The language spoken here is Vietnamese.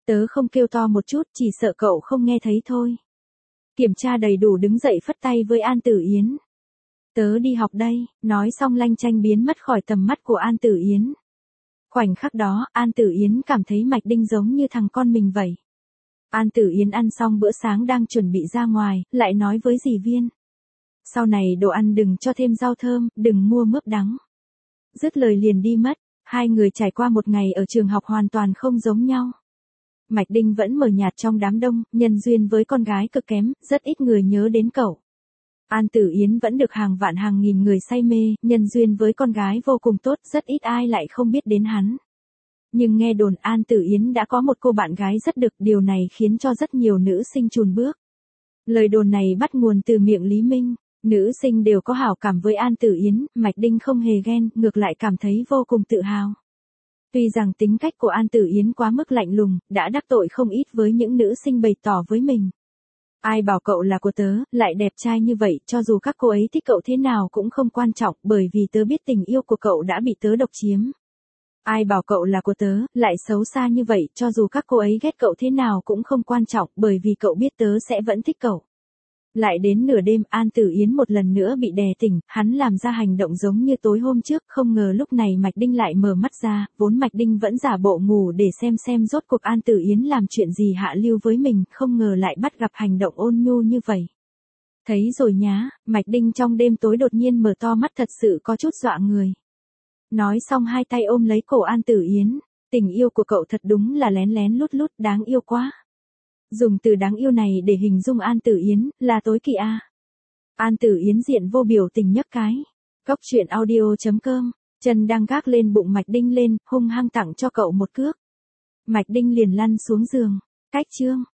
Tớ không kêu to một chút, chỉ sợ cậu không nghe thấy thôi. Kiểm tra đầy đủ đứng dậy phất tay với An Tử Yến. Tớ đi học đây, nói xong lanh chanh biến mất khỏi tầm mắt của An Tử Yến. Khoảnh khắc đó, An Tử Yến cảm thấy Mạch Đinh giống như thằng con mình vậy. An Tử Yến ăn xong bữa sáng đang chuẩn bị ra ngoài, lại nói với dì Viên. Sau này đồ ăn đừng cho thêm rau thơm, đừng mua mướp đắng. Dứt lời liền đi mất, hai người trải qua một ngày ở trường học hoàn toàn không giống nhau. Mạch Đinh vẫn mờ nhạt trong đám đông, nhân duyên với con gái cực kém, rất ít người nhớ đến cậu. An Tử Yến vẫn được hàng vạn hàng nghìn người say mê, nhân duyên với con gái vô cùng tốt, rất ít ai lại không biết đến hắn. Nhưng nghe đồn An Tử Yến đã có một cô bạn gái rất đực, điều này khiến cho rất nhiều nữ sinh chùn bước. Lời đồn này bắt nguồn từ miệng Lý Minh, nữ sinh đều có hảo cảm với An Tử Yến, Mạch Đinh không hề ghen, ngược lại cảm thấy vô cùng tự hào. Tuy rằng tính cách của An Tử Yến quá mức lạnh lùng, đã đắc tội không ít với những nữ sinh bày tỏ với mình. Ai bảo cậu là của tớ, lại đẹp trai như vậy, cho dù các cô ấy thích cậu thế nào cũng không quan trọng, bởi vì tớ biết tình yêu của cậu đã bị tớ độc chiếm. Ai bảo cậu là của tớ, lại xấu xa như vậy, cho dù các cô ấy ghét cậu thế nào cũng không quan trọng, bởi vì cậu biết tớ sẽ vẫn thích cậu. Lại đến nửa đêm, An Tử Yến một lần nữa bị đè tỉnh, hắn làm ra hành động giống như tối hôm trước, không ngờ lúc này Mạch Đinh lại mở mắt ra, vốn Mạch Đinh vẫn giả bộ ngủ để xem rốt cuộc An Tử Yến làm chuyện gì hạ lưu với mình, không ngờ lại bắt gặp hành động ôn nhu như vậy. Thấy rồi nhá, Mạch Đinh trong đêm tối đột nhiên mở to mắt thật sự có chút dọa người. Nói xong hai tay ôm lấy cổ An Tử Yến, tình yêu của cậu thật đúng là lén lén lút lút, đáng yêu quá. Dùng từ đáng yêu này để hình dung An Tử Yến, là tối kỵ a. An Tử Yến diện vô biểu tình nhấc cái. Cóc truyện audio.com, chân đang gác lên bụng Mạch Đinh lên, hung hăng tặng cho cậu một cước. Mạch Đinh liền lăn xuống giường. Cách chương.